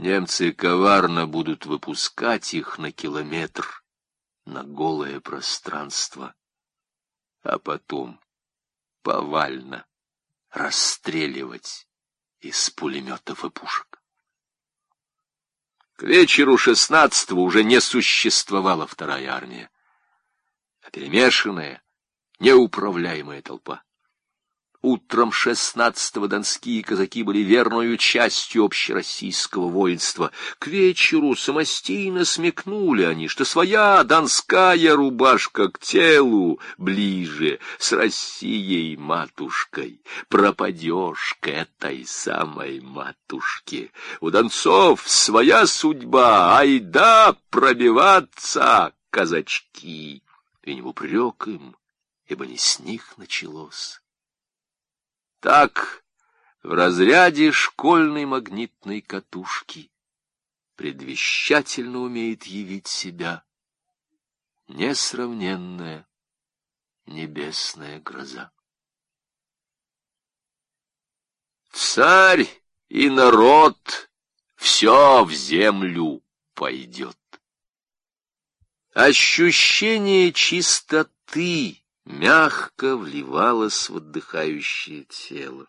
немцы коварно будут выпускать их на километр, на голое пространство, а потом повально расстреливать из пулеметов и пушек. К вечеру 16-го уже не существовала вторая армия, а перемешанная, неуправляемая толпа. Утром 16-го донские казаки были верною частью общероссийского воинства. К вечеру самостийно смекнули они, что своя донская рубашка к телу ближе, с Россией матушкой. Пропадешь к этой самой матушке. У донцов своя судьба, айда пробиваться, казачки. И не в упрек им, ибо не с них началось. Так, в разряде школьной магнитной катушки предвещательно умеет явить себя несравненная небесная гроза. Царь и народ все в землю пойдет. Ощущение чистоты мягко вливалось в отдыхающее тело.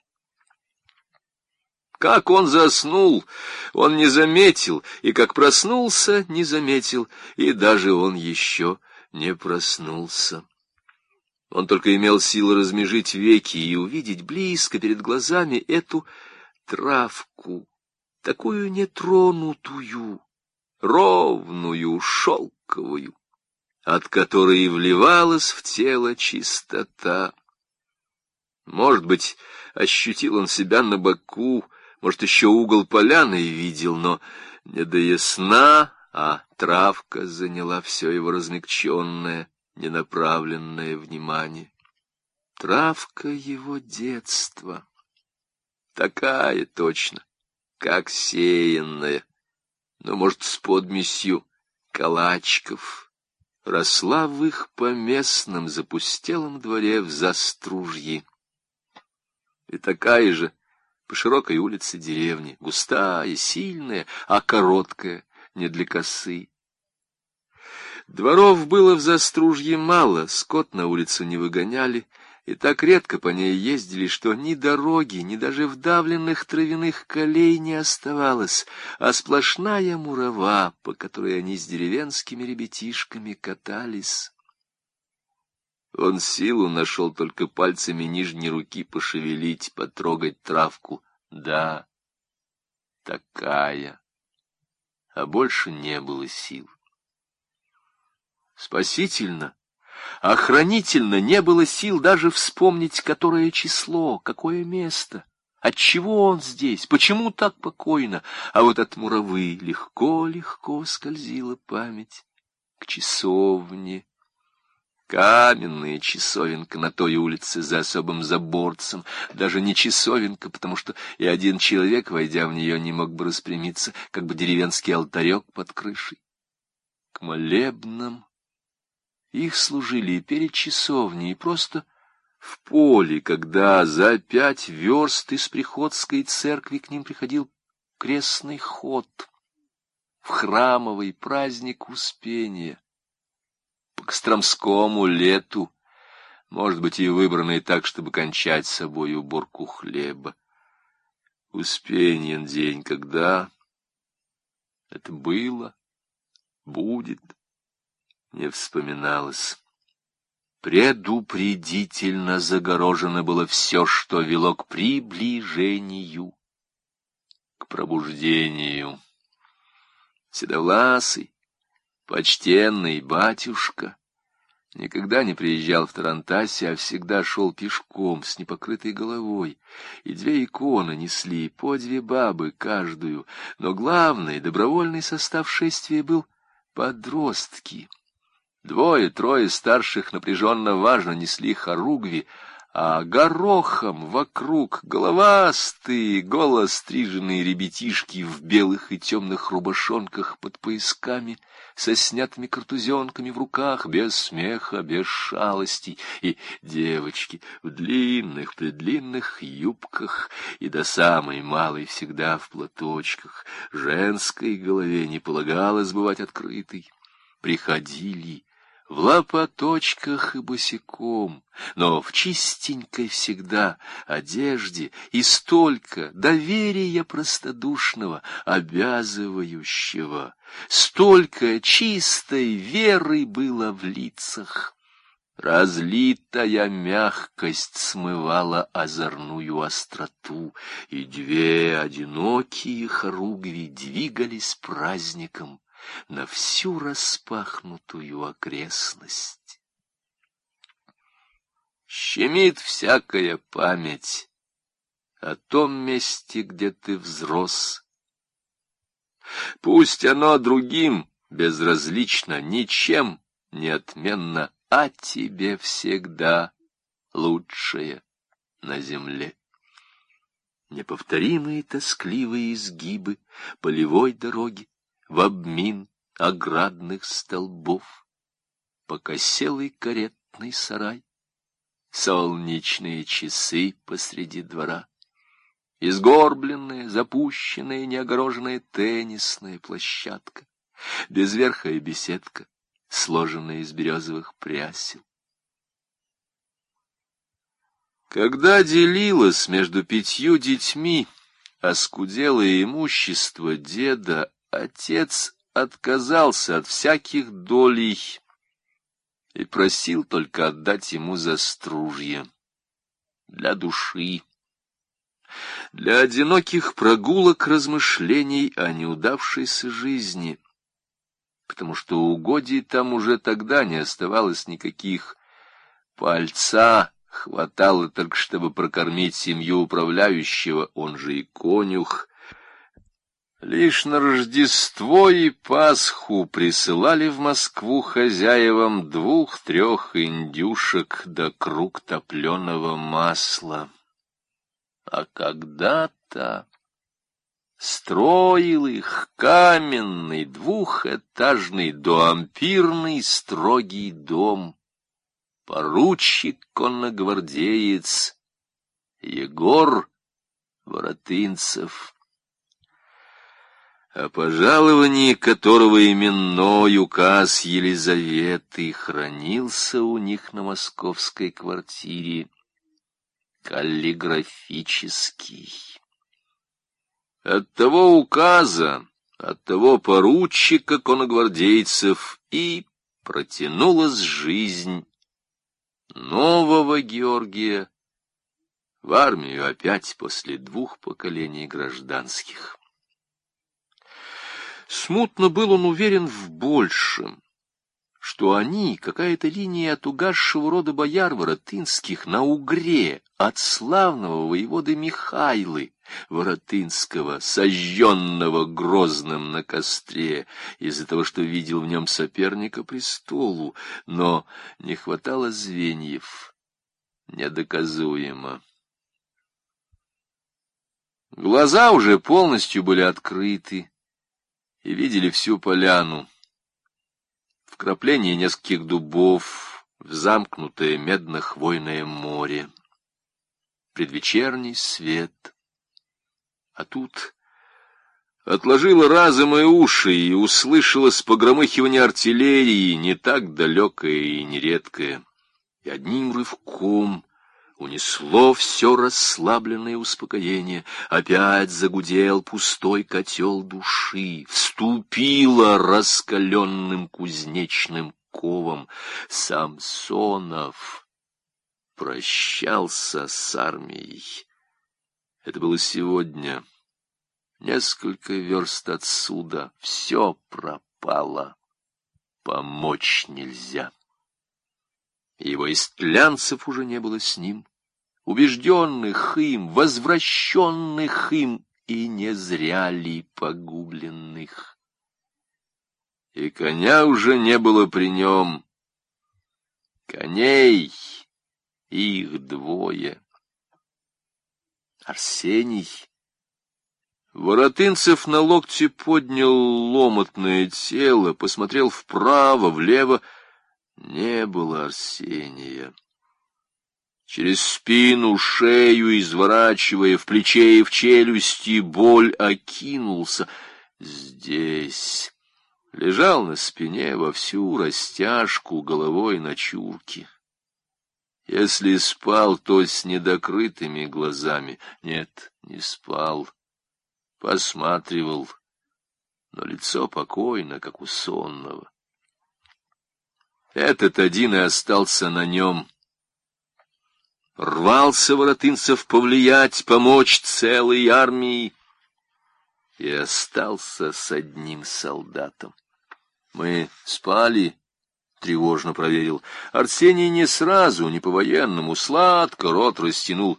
Как он заснул, он не заметил, и как проснулся, не заметил, и даже он еще не проснулся. Он только имел силу размежить веки и увидеть близко перед глазами эту травку, такую нетронутую, ровную, шелковую, от которой и вливалась в тело чистота. Может быть, ощутил он себя на боку, может, еще угол поляны видел, но не до ясна, а травка заняла все его размягченное, ненаправленное внимание. Травка его детства, такая точно, как сеянная, но, может, с подмесью калачиков, росла в их поместном запустелом дворе в Застружье. И такая же по широкой улице деревни, густая, сильная, а короткая, не для косы. Дворов было в Застружье мало, скот на улицу не выгоняли, и так редко по ней ездили, что ни дороги, ни даже вдавленных травяных колей не оставалось, а сплошная мурава, по которой они с деревенскими ребятишками катались. Он силу нашел только пальцами нижней руки пошевелить, потрогать травку. Да, такая. А больше не было сил. Спасительно, охранительно не было сил даже вспомнить, которое число, какое место, отчего он здесь, почему так покойно, а вот от муравы легко-легко скользила память к часовне. Каменная часовенка на той улице за особым заборцем, даже не часовенка, потому что и один человек, войдя в нее, не мог бы распрямиться, как бы деревенский алтарек под крышей. К молебнам их служили и перед часовней, и просто в поле, когда за 5 верст из приходской церкви к ним приходил крестный ход в храмовый праздник Успения. По костромскому лету, может быть, и выбранный так, чтобы кончать с собой уборку хлеба. Успеньен день, когда это было, будет, не вспоминалось. Предупредительно загорожено было все, что вело к приближению, к пробуждению. Седовласый, почтенный батюшка никогда не приезжал в Тарантасе, а всегда шел пешком с непокрытой головой, и 2 иконы несли, по 2 бабы каждую, но главный добровольный состав шествия был подростки. 2-3 старших напряженно важно несли хоругви, а горохом вокруг головастые, голостриженные ребятишки в белых и темных рубашонках под поясками, со снятыми картузенками в руках, без смеха, без шалостей, и девочки в длинных-предлинных юбках, и до самой малой всегда в платочках. Женской голове не полагалось бывать открытой. Приходили в лопаточках и босиком, но в чистенькой всегда одежде, и столько доверия простодушного, обязывающего, столько чистой веры было в лицах. Разлитая мягкость смывала озорную остроту, и две одинокие хоругви двигались праздником на всю распахнутую окрестность. Щемит всякая память о том месте, где ты взрос. Пусть оно другим безразлично, ничем не отменно, а тебе всегда лучшее на земле. Неповторимые тоскливые изгибы полевой дороги, в обмин оградных столбов, покоселый каретный сарай, солнечные часы посреди двора, изгорбленная, запущенная, неогороженная теннисная площадка, безверхая беседка, сложенная из березовых прясел. Когда делилось между 5 детьми оскуделое имущество деда, отец отказался от всяких долей и просил только отдать ему застружье для души, для одиноких прогулок, размышлений о неудавшейся жизни, потому что угодий там уже тогда не оставалось никаких. Пальца хватало только, чтобы прокормить семью управляющего, он же и конюх. Лишь на Рождество и Пасху присылали в Москву хозяевам 2-3 индюшек да круг топленого масла. А когда-то строил их каменный 2-этажный доампирный строгий дом поручик-конногвардеец Егор Воротынцев, о пожаловании которого именной указ Елизаветы хранился у них на московской квартире каллиграфический. От того указа, от того поручика конногвардейцев и протянулась жизнь нового Георгия в армию опять после 2 поколений гражданских. Смутно был он уверен в большем, что они, какая-то линия от угасшего рода бояр воротынских на Угре, от славного воеводы Михайлы Воротынского, сожженного Грозным на костре, из-за того, что видел в нем соперника престолу, но не хватало звеньев, недоказуемо. Глаза уже полностью были открыты и видели всю поляну. Вкрапление нескольких дубов в замкнутое медно-хвойное море. Предвечерний свет. А тут отложила разом и уши, и услышалось погромыхивание артиллерии, не так далекое и нередкое, и одним рывком унесло все расслабленное успокоение. Опять загудел пустой котел души, вступила раскаленным кузнечным ковом. Самсонов прощался с армией. Это было сегодня. Несколько верст отсюда. Все пропало. Помочь нельзя. Его истлянцев уже не было с ним, убежденных им, возвращенных им, и не зря ли погубленных. И коня уже не было при нем. Коней их двое. Арсений. Воротынцев на локте поднял ломотное тело, посмотрел вправо, влево. Не было Арсения. Через спину, шею, изворачивая в плече и в челюсти, боль окинулся. Здесь лежал на спине во всю растяжку, головой на чурке. Если спал, то с недокрытыми глазами. Нет, не спал. Посматривал, но лицо покойно, как у сонного. Этот один и остался на нем. Рвался Воротынцев повлиять, помочь целой армии, и остался с одним солдатом. Мы спали, тревожно проверил. Арсений не сразу, не по-военному, сладко рот растянул.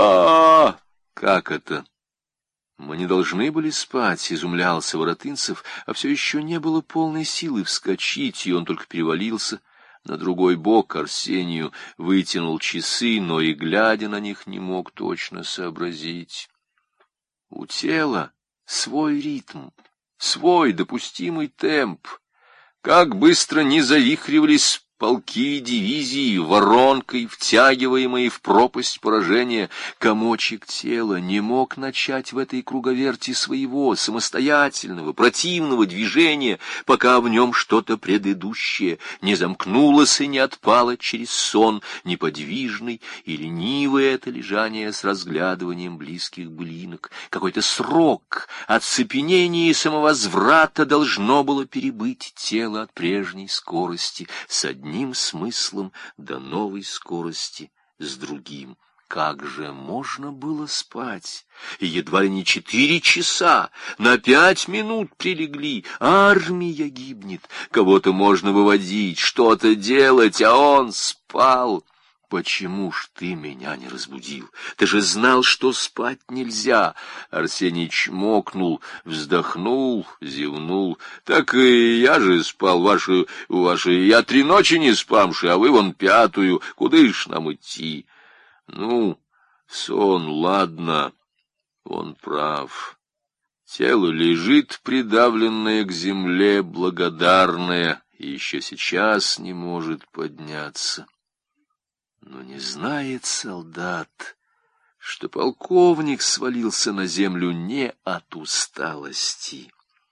Как это? Мы не должны были спать, изумлялся Воротынцев, а все еще не было полной силы вскочить, и он только перевалился на другой бок. Арсению вытянул часы, но и, глядя на них, не мог точно сообразить. У тела свой ритм, свой допустимый темп. Как быстро не завихривались полки и дивизии, воронкой, втягиваемые в пропасть поражения, комочек тела не мог начать в этой круговерти своего самостоятельного, противного движения, пока в нем что-то предыдущее не замкнулось и не отпало через сон, неподвижный и ленивое это лежание с разглядыванием близких былинок. Какой-то срок оцепенения и самовозврата должно было перебыть тело от прежней скорости с одним смыслом до новой скорости с другим. Как же можно было спать? И едва ли не 4 часа, на 5 минут прилегли. Армия гибнет, кого-то можно выводить, что-то делать, а он спал. Почему ж ты меня не разбудил? Ты же знал, что спать нельзя. Арсений чмокнул, вздохнул, зевнул. Так и я же спал, ваши. Я 3 ночи не спамши, а вы вон 5-ю. Куда ж нам идти? Ну, сон, ладно. Он прав. Тело лежит, придавленное к земле, благодарное, и еще сейчас не может подняться. Но не знает солдат, что полковник свалился на землю не от усталости.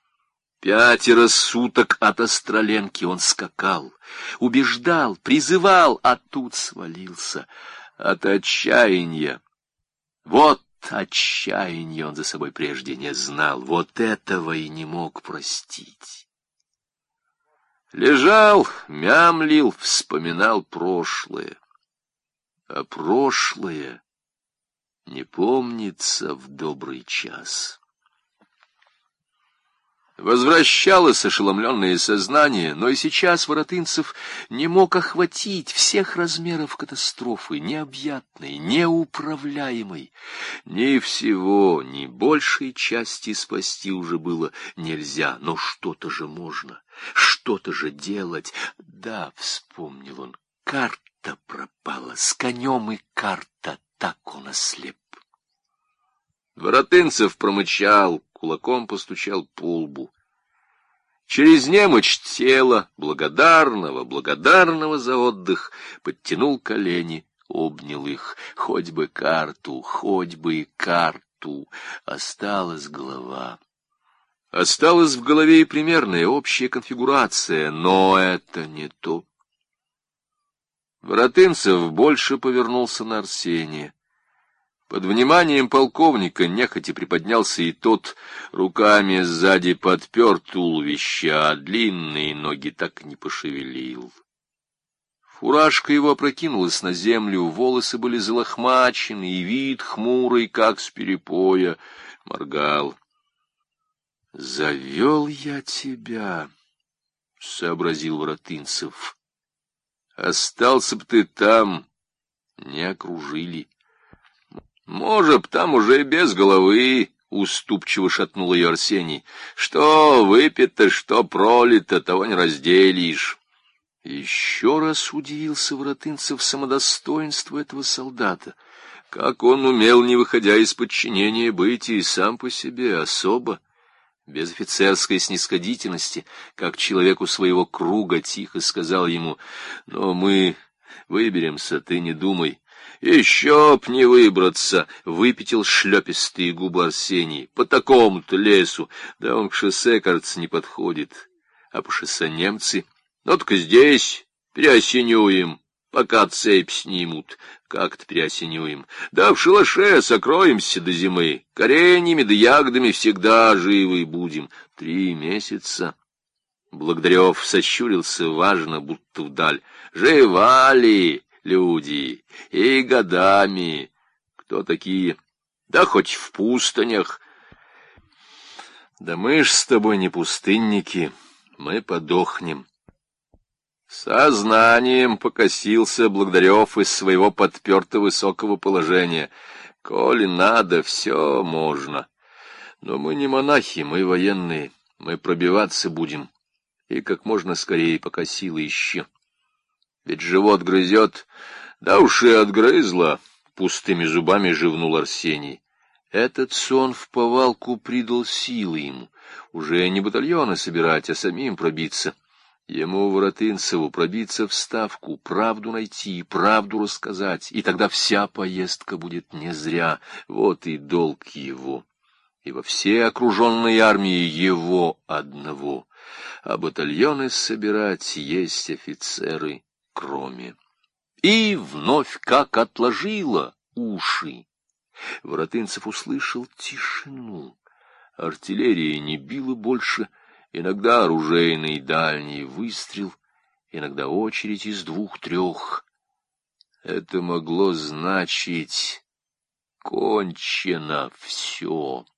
5 суток от Остроленки он скакал, убеждал, призывал, а тут свалился от отчаяния. Вот отчаяния он за собой прежде не знал, вот этого и не мог простить. Лежал, мямлил, вспоминал прошлое. А прошлое не помнится в добрый час. Возвращалось ошеломленное сознание, но и сейчас Воротынцев не мог охватить всех размеров катастрофы, необъятной, неуправляемой. Ни всего, ни большей части спасти уже было нельзя, но что-то же можно, что-то же делать. Да, вспомнил он, карта пропала, с конем и карта, так он ослеп. Воротынцев промычал, кулаком постучал по лбу. Через немочь тела, благодарного за отдых, подтянул колени, обнял их. Хоть бы карту, осталась голова. Осталась в голове и примерная общая конфигурация, но это не то. Воротынцев больше повернулся на Арсения. Под вниманием полковника нехотя приподнялся и тот, руками сзади подпер туловище, а длинные ноги так и не пошевелил. Фуражка его опрокинулась на землю, волосы были залохмачены, и вид хмурый, как с перепоя, моргал. «Завел я тебя», — сообразил Воротынцев. «Остался б ты там, не окружили». «Может, б там уже и без головы», — уступчиво шатнул ее Арсений. «Что выпито, что пролито, того не разделишь». Еще раз удивился Воротынцев самодостоинству этого солдата. Как он умел, не выходя из подчинения, быть и сам по себе особо, без офицерской снисходительности, как человеку своего круга, тихо сказал ему: «Но мы выберемся, ты не думай». «Еще б не выбраться!» — выпятил шлепистые губы Арсений. «По такому-то лесу! Да он к шоссе, кажется, не подходит. А по шоссе немцы. Ну, так и здесь переосенюем, пока цепь снимут. Как-то переосенюем. Да в шалаше сокроемся до зимы. Кореньями да ягодами всегда живы будем. 3 месяца». Благодарев сощурился важно, будто вдаль. «Живали люди и годами. Кто такие? Да хоть в пустынях». «Да мы ж с тобой не пустынники, мы подохнем». Сознанием покосился Благодарев из своего подперто высокого положения. «Коли надо, все можно. Но мы не монахи, мы военные, мы пробиваться будем, и как можно скорее, пока силы еще. Ведь живот грызет, да уж и отгрызла», — пустыми зубами живнул Арсений. Этот сон вповалку придал силы ему, уже не батальоны собирать, а самим пробиться. Ему, Воротынцеву, пробиться в Ставку, правду найти, правду рассказать, и тогда вся поездка будет не зря. Вот и долг его, и во все окруженной армии его одного. А батальоны собирать есть офицеры, кроме. И вновь как отложило уши. Воротынцев услышал тишину. Артиллерия не била больше. Иногда оружейный дальний выстрел, иногда очередь из 2-3. Это могло значить: кончено все.